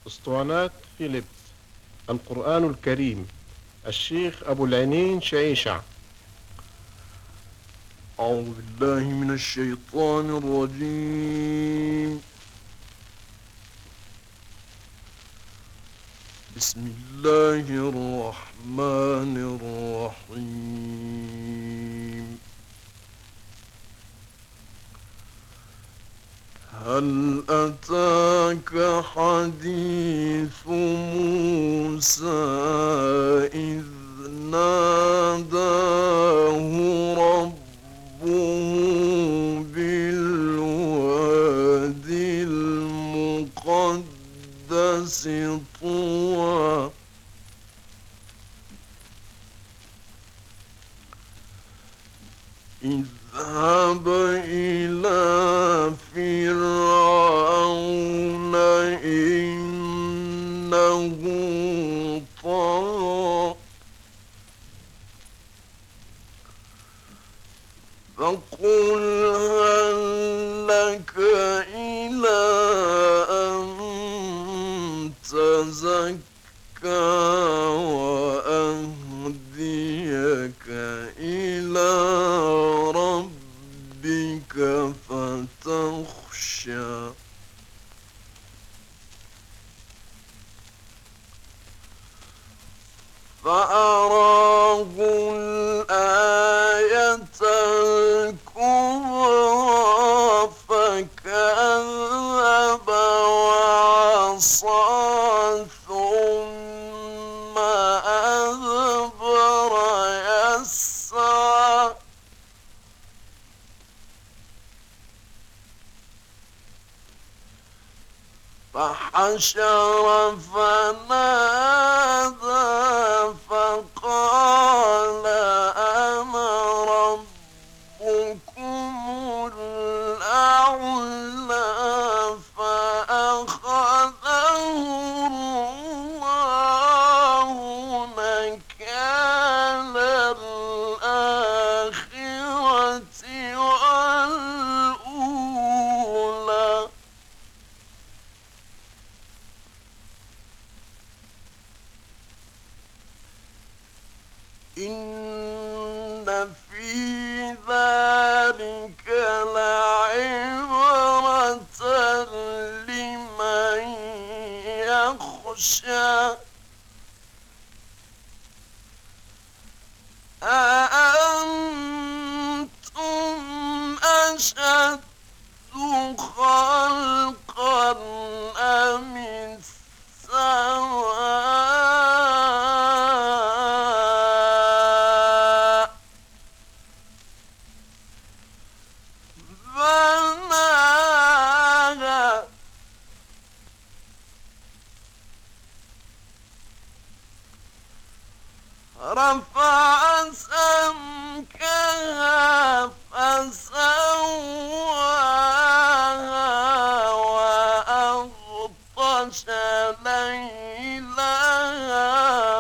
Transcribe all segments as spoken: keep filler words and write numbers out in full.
اسطوانات فيليبس. القرآن الكريم. الشيخ أبو العينين شعيشع. أعوذ بالله من الشيطان الرجيم. بسم الله الرحمن الرحيم. هل أتاك حديث موسى إذ ناداه ربه بالوادي المقدس طوى اذهب إلى فرعون إنه طغى فقل هل لك إلى أن تزكى وأهديك إلى ربك فتخشى فأراه الآية الكبرى فكذب وعصى ثم أدبر يسعى فحشر فنادى فقال أنا ربكم الأعلى فأخذه الله نكال الآخرة والأولى. إن في ذلك لعبرة لمن يخشى أأنتم أشد خلقا أم السماء بناها رفع سمكها فسواها وأغطش ليلها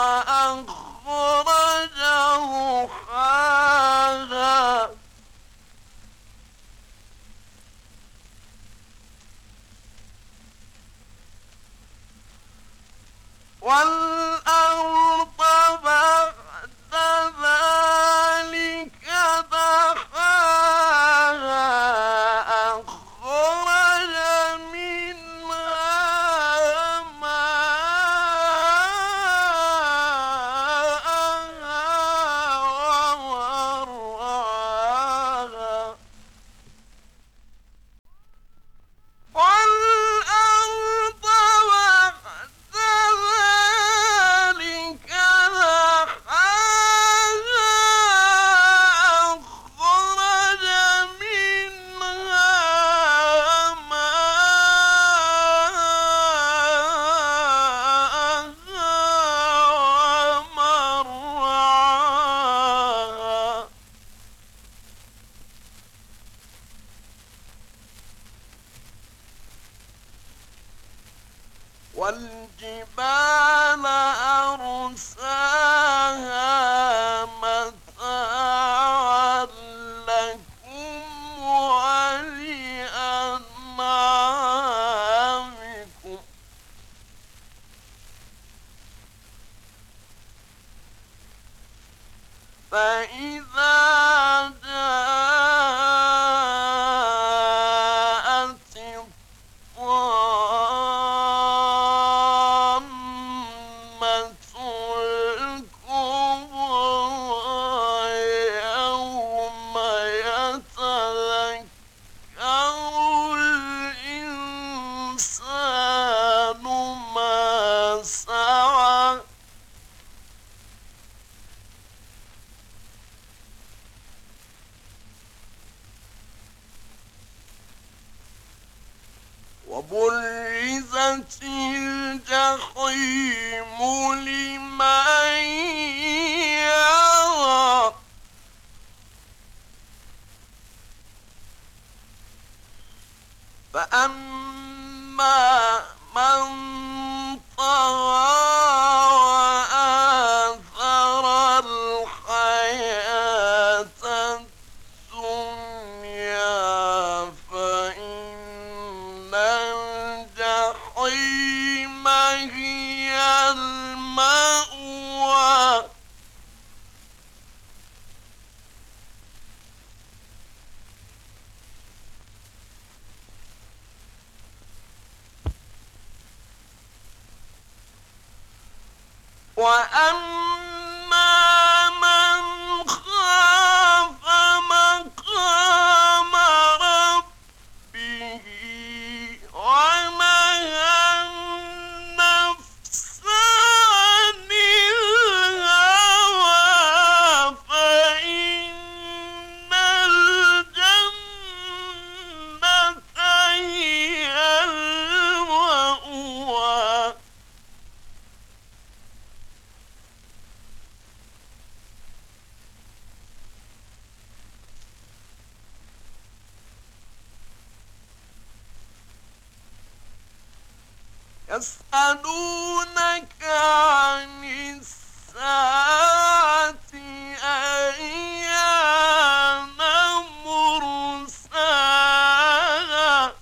وأخرج ضحاها والأرض بعد ذلك دحاها أخرج منها ماءها ومرعاها والأرض بعد ذلك دحاها أخرج منها ماءها ومرعاها والجبال أرساها متاعا لكم ولأنعامكم فإذا جاءت الطامة الكبرى يوم يتذكر الإنسان ما سعى وبرزت الجحيم لمن يرى فأما من طغى وآثر الحياة الدنيا فإن الجحيم هي المأوى وأما من خاف مقام ربه ونهى النفس عن الهوى فإن الجنة هي المأوى يسألونك عن الساعة أيان مرساها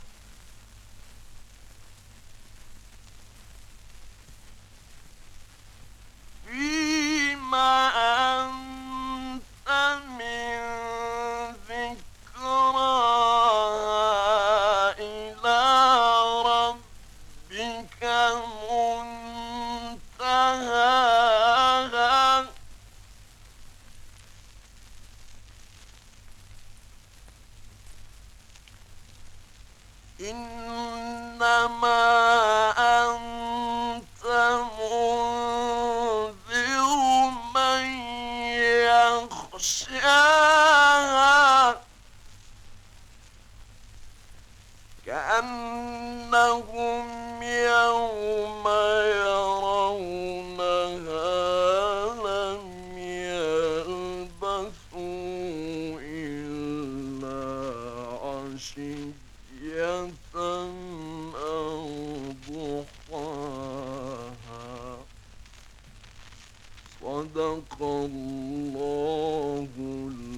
فيما أنت من ذكراها إلى ربك منتهاها إنما أنت منذر من يخشاها كأنهم يوم يرونها لم يلبثوا إلا عشية أو ضحاها صدق الله